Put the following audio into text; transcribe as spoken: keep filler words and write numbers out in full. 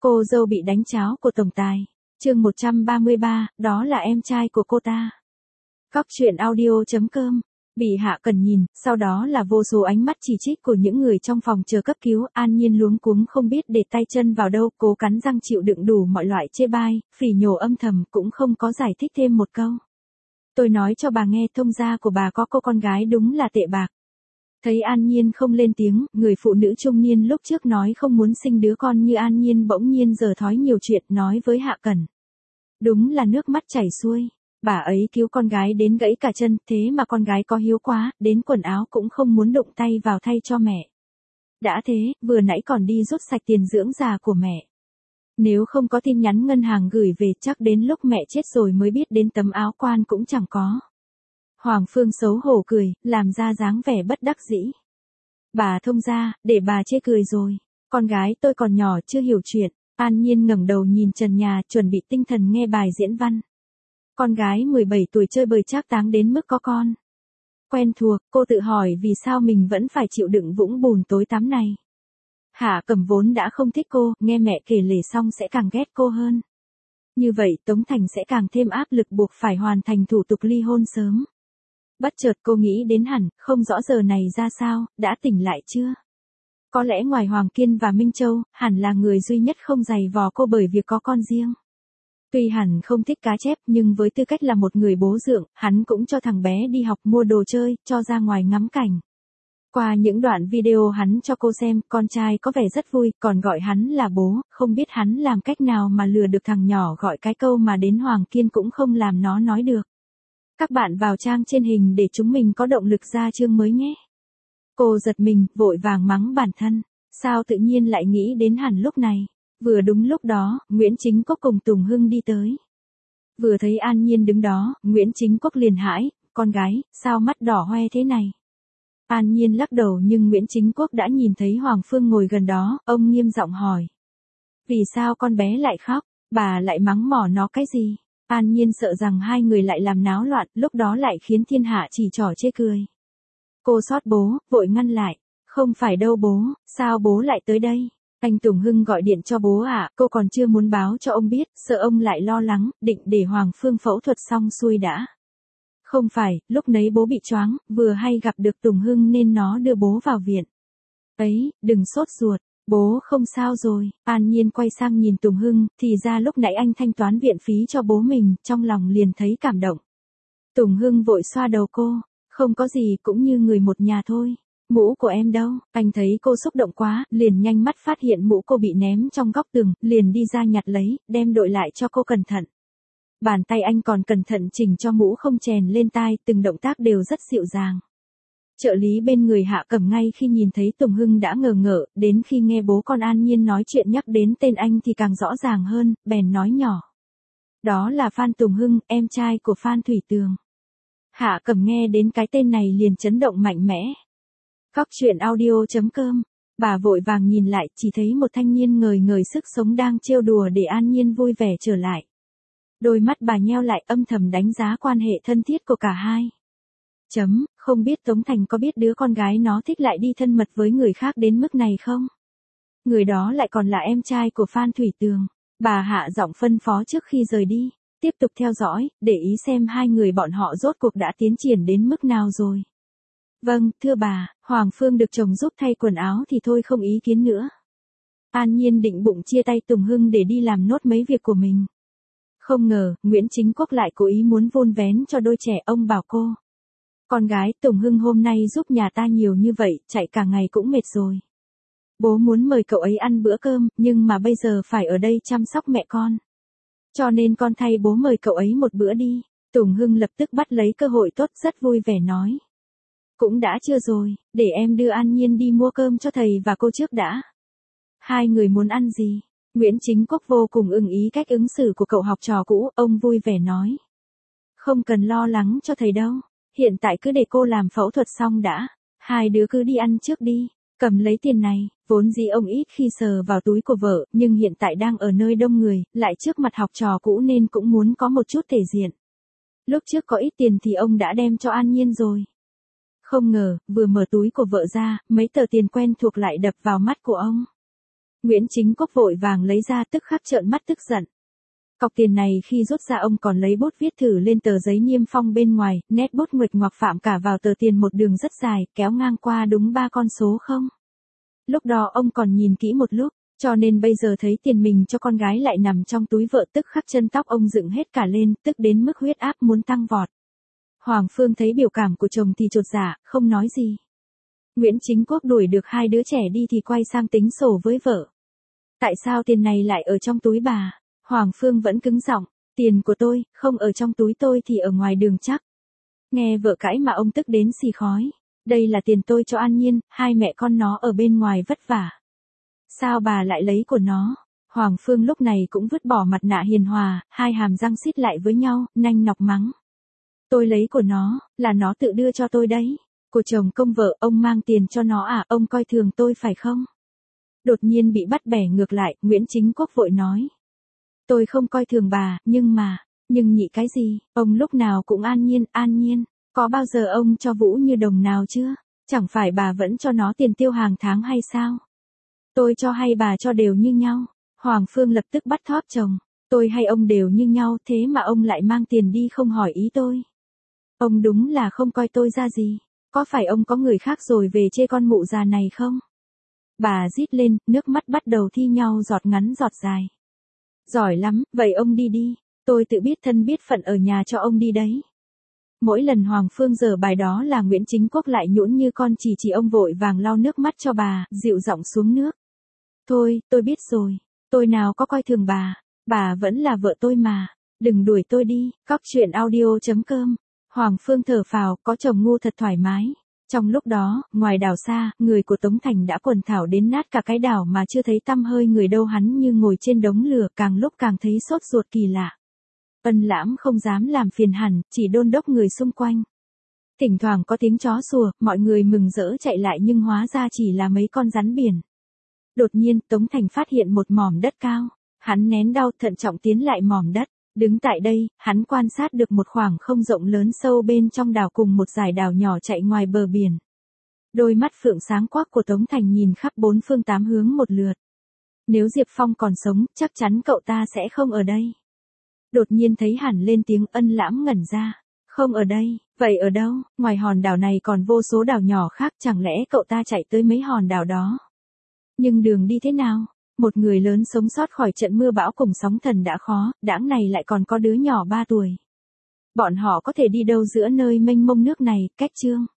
Cô dâu bị đánh cháo của tổng tài. Chương một trăm ba mươi ba, đó là em trai của cô ta. Cóc truyện audio chấm com. Bị Hạ Cần nhìn, sau đó là vô số ánh mắt chỉ trích của những người trong phòng chờ cấp cứu. An Nhiên luống cuống không biết để tay chân vào đâu, cố cắn răng chịu đựng đủ mọi loại chê bai, phỉ nhổ âm thầm, cũng không có giải thích thêm một câu. Tôi nói cho bà nghe, thông gia của bà có cô con gái đúng là tệ bạc. Thấy An Nhiên không lên tiếng, người phụ nữ trung niên lúc trước nói không muốn sinh đứa con như An Nhiên bỗng nhiên giờ thói nhiều chuyện, nói với Hạ Cần. Đúng là nước mắt chảy xuôi. Bà ấy cứu con gái đến gãy cả chân, thế mà con gái có hiếu quá, đến quần áo cũng không muốn đụng tay vào thay cho mẹ. Đã thế, vừa nãy còn đi rút sạch tiền dưỡng già của mẹ. Nếu không có tin nhắn ngân hàng gửi về, chắc đến lúc mẹ chết rồi mới biết đến tấm áo quan cũng chẳng có. Hoàng Phương xấu hổ cười, làm ra dáng vẻ bất đắc dĩ. Bà thông gia, để bà chê cười rồi. Con gái tôi còn nhỏ chưa hiểu chuyện. An Nhiên ngẩng đầu nhìn trần nhà, chuẩn bị tinh thần nghe bài diễn văn. Con gái mười bảy tuổi chơi bời trác táng đến mức có con. Quen thuộc, cô tự hỏi vì sao mình vẫn phải chịu đựng vũng bùn tối tắm này. Hạ Cẩm vốn đã không thích cô, nghe mẹ kể lể xong sẽ càng ghét cô hơn. Như vậy Tống Thành sẽ càng thêm áp lực buộc phải hoàn thành thủ tục ly hôn sớm. Bất chợt cô nghĩ đến hẳn, không rõ giờ này ra sao, đã tỉnh lại chưa? Có lẽ ngoài Hoàng Kiên và Minh Châu, hẳn là người duy nhất không giày vò cô bởi việc có con riêng. Tuy hẳn không thích cá chép, nhưng với tư cách là một người bố dượng, hắn cũng cho thằng bé đi học, mua đồ chơi, cho ra ngoài ngắm cảnh. Qua những đoạn video hắn cho cô xem, con trai có vẻ rất vui, còn gọi hắn là bố, không biết hắn làm cách nào mà lừa được thằng nhỏ gọi cái câu mà đến Hoàng Kiên cũng không làm nó nói được. Các bạn vào trang trên hình để chúng mình có động lực ra chương mới nhé. Cô giật mình, vội vàng mắng bản thân. Sao tự nhiên lại nghĩ đến hẳn lúc này? Vừa đúng lúc đó, Nguyễn Chính Quốc cùng Tùng Hưng đi tới. Vừa thấy An Nhiên đứng đó, Nguyễn Chính Quốc liền hãi, con gái, sao mắt đỏ hoe thế này? An Nhiên lắc đầu nhưng Nguyễn Chính Quốc đã nhìn thấy Hoàng Phương ngồi gần đó, ông nghiêm giọng hỏi. Vì sao con bé lại khóc, bà lại mắng mỏ nó cái gì? An Nhiên sợ rằng hai người lại làm náo loạn, lúc đó lại khiến thiên hạ chỉ trỏ chê cười. Cô xót bố, vội ngăn lại. Không phải đâu bố, sao bố lại tới đây? Anh Tùng Hưng gọi điện cho bố à, cô còn chưa muốn báo cho ông biết, sợ ông lại lo lắng, định để Hoàng Phương phẫu thuật xong xuôi đã. Không phải, lúc nấy bố bị choáng, vừa hay gặp được Tùng Hưng nên nó đưa bố vào viện. Ấy, đừng sốt ruột, bố không sao rồi. An Nhiên quay sang nhìn Tùng Hưng, thì ra lúc nãy anh thanh toán viện phí cho bố mình, trong lòng liền thấy cảm động. Tùng Hưng vội xoa đầu cô, không có gì, cũng như người một nhà thôi. Mũ của em đâu? Anh thấy cô xúc động quá, liền nhanh mắt phát hiện mũ cô bị ném trong góc tường, liền đi ra nhặt lấy, đem đội lại cho cô cẩn thận. Bàn tay anh còn cẩn thận chỉnh cho mũ không chèn lên tai, từng động tác đều rất dịu dàng. Trợ lý bên người Hạ Cẩm ngay khi nhìn thấy Tùng Hưng đã ngờ ngợ, đến khi nghe bố con An Nhiên nói chuyện nhắc đến tên anh thì càng rõ ràng hơn, bèn nói nhỏ. Đó là Phan Tùng Hưng, em trai của Phan Thủy Tường. Hạ Cẩm nghe đến cái tên này liền chấn động mạnh mẽ. Cóc truyện audio chấm com. Bà vội vàng nhìn lại, chỉ thấy một thanh niên ngời ngời sức sống đang trêu đùa để An Nhiên vui vẻ trở lại. Đôi mắt bà nheo lại, âm thầm đánh giá quan hệ thân thiết của cả hai. Chấm, không biết Tống Thành có biết đứa con gái nó thích lại đi thân mật với người khác đến mức này không? Người đó lại còn là em trai của Phan Thủy Tường. Bà hạ giọng phân phó trước khi rời đi. Tiếp tục theo dõi, để ý xem hai người bọn họ rốt cuộc đã tiến triển đến mức nào rồi. Vâng, thưa bà, Hoàng Phương được chồng giúp thay quần áo thì thôi không ý kiến nữa. An Nhiên định bụng chia tay Tùng Hưng để đi làm nốt mấy việc của mình. Không ngờ, Nguyễn Chính Quốc lại cố ý muốn vun vén cho đôi trẻ, ông bảo cô. Con gái Tùng Hưng hôm nay giúp nhà ta nhiều như vậy, chạy cả ngày cũng mệt rồi. Bố muốn mời cậu ấy ăn bữa cơm, nhưng mà bây giờ phải ở đây chăm sóc mẹ con. Cho nên con thay bố mời cậu ấy một bữa đi. Tùng Hưng lập tức bắt lấy cơ hội tốt, rất vui vẻ nói. Cũng đã chưa rồi, để em đưa An Nhiên đi mua cơm cho thầy và cô trước đã. Hai người muốn ăn gì? Nguyễn Chính Quốc vô cùng ưng ý cách ứng xử của cậu học trò cũ, ông vui vẻ nói. Không cần lo lắng cho thầy đâu, hiện tại cứ để cô làm phẫu thuật xong đã. Hai đứa cứ đi ăn trước đi, cầm lấy tiền này, vốn dĩ ông ít khi sờ vào túi của vợ, nhưng hiện tại đang ở nơi đông người, lại trước mặt học trò cũ nên cũng muốn có một chút thể diện. Lúc trước có ít tiền thì ông đã đem cho An Nhiên rồi. Không ngờ, vừa mở túi của vợ ra, mấy tờ tiền quen thuộc lại đập vào mắt của ông. Nguyễn Chính Quốc vội vàng lấy ra tức khắc trợn mắt tức giận. Cọc tiền này khi rút ra ông còn lấy bút viết thử lên tờ giấy niêm phong bên ngoài, nét bút nguệch ngoạc phạm cả vào tờ tiền một đường rất dài, kéo ngang qua đúng ba con số không. Lúc đó ông còn nhìn kỹ một lúc, cho nên bây giờ thấy tiền mình cho con gái lại nằm trong túi vợ tức khắc chân tóc ông dựng hết cả lên, tức đến mức huyết áp muốn tăng vọt. Hoàng Phương thấy biểu cảm của chồng thì chột dạ, không nói gì. Nguyễn Chính Quốc đuổi được hai đứa trẻ đi thì quay sang tính sổ với vợ. Tại sao tiền này lại ở trong túi bà? Hoàng Phương vẫn cứng giọng, tiền của tôi, không ở trong túi tôi thì ở ngoài đường chắc. Nghe vợ cãi mà ông tức đến xì khói. Đây là tiền tôi cho An Nhiên, hai mẹ con nó ở bên ngoài vất vả. Sao bà lại lấy của nó? Hoàng Phương lúc này cũng vứt bỏ mặt nạ hiền hòa, hai hàm răng xít lại với nhau, nanh nọc mắng. Tôi lấy của nó, là nó tự đưa cho tôi đấy. Của chồng công vợ, ông mang tiền cho nó à, ông coi thường tôi phải không? Đột nhiên bị bắt bẻ ngược lại, Nguyễn Chính Quốc vội nói. Tôi không coi thường bà, nhưng mà, nhưng nhị cái gì, ông lúc nào cũng An Nhiên, An Nhiên. Có bao giờ ông cho Vũ Như đồng nào chưa? Chẳng phải bà vẫn cho nó tiền tiêu hàng tháng hay sao? Tôi cho hay bà cho đều như nhau? Hoàng Phương lập tức bắt thóp chồng. Tôi hay ông đều như nhau, thế mà ông lại mang tiền đi không hỏi ý tôi. Ông đúng là không coi tôi ra gì. Có phải ông có người khác rồi về chê con mụ già này không? Bà rít lên, nước mắt bắt đầu thi nhau giọt ngắn giọt dài. Giỏi lắm, vậy ông đi đi. Tôi tự biết thân biết phận ở nhà cho ông đi đấy. Mỗi lần Hoàng Phương dở bài đó là Nguyễn Chính Quốc lại nhũn như con chỉ chỉ ông vội vàng lau nước mắt cho bà, dịu giọng xuống nước. Thôi, tôi biết rồi. Tôi nào có coi thường bà. Bà vẫn là vợ tôi mà. Đừng đuổi tôi đi. Cóc truyện audio chấm com. Hoàng Phương thở phào, có chồng ngu thật thoải mái. Trong lúc đó, ngoài đảo xa, người của Tống Thành đã quần thảo đến nát cả cái đảo mà chưa thấy tăm hơi người đâu, hắn như ngồi trên đống lửa, càng lúc càng thấy sốt ruột kỳ lạ. Ân Lãm không dám làm phiền hẳn, chỉ đôn đốc người xung quanh. Thỉnh thoảng có tiếng chó sủa, mọi người mừng rỡ chạy lại nhưng hóa ra chỉ là mấy con rắn biển. Đột nhiên, Tống Thành phát hiện một mỏm đất cao. Hắn nén đau thận trọng tiến lại mỏm đất. Đứng tại đây, hắn quan sát được một khoảng không rộng lớn sâu bên trong đảo cùng một dải đảo nhỏ chạy ngoài bờ biển. Đôi mắt phượng sáng quắc của Tống Thành nhìn khắp bốn phương tám hướng một lượt. Nếu Diệp Phong còn sống, chắc chắn cậu ta sẽ không ở đây. Đột nhiên thấy hẳn lên tiếng, Ân Lãm ngẩn ra. Không ở đây, vậy ở đâu? Ngoài hòn đảo này còn vô số đảo nhỏ khác, chẳng lẽ cậu ta chạy tới mấy hòn đảo đó? Nhưng đường đi thế nào? Một người lớn sống sót khỏi trận mưa bão cùng sóng thần đã khó, đãng này lại còn có đứa nhỏ ba tuổi. Bọn họ có thể đi đâu giữa nơi mênh mông nước này, cách chương.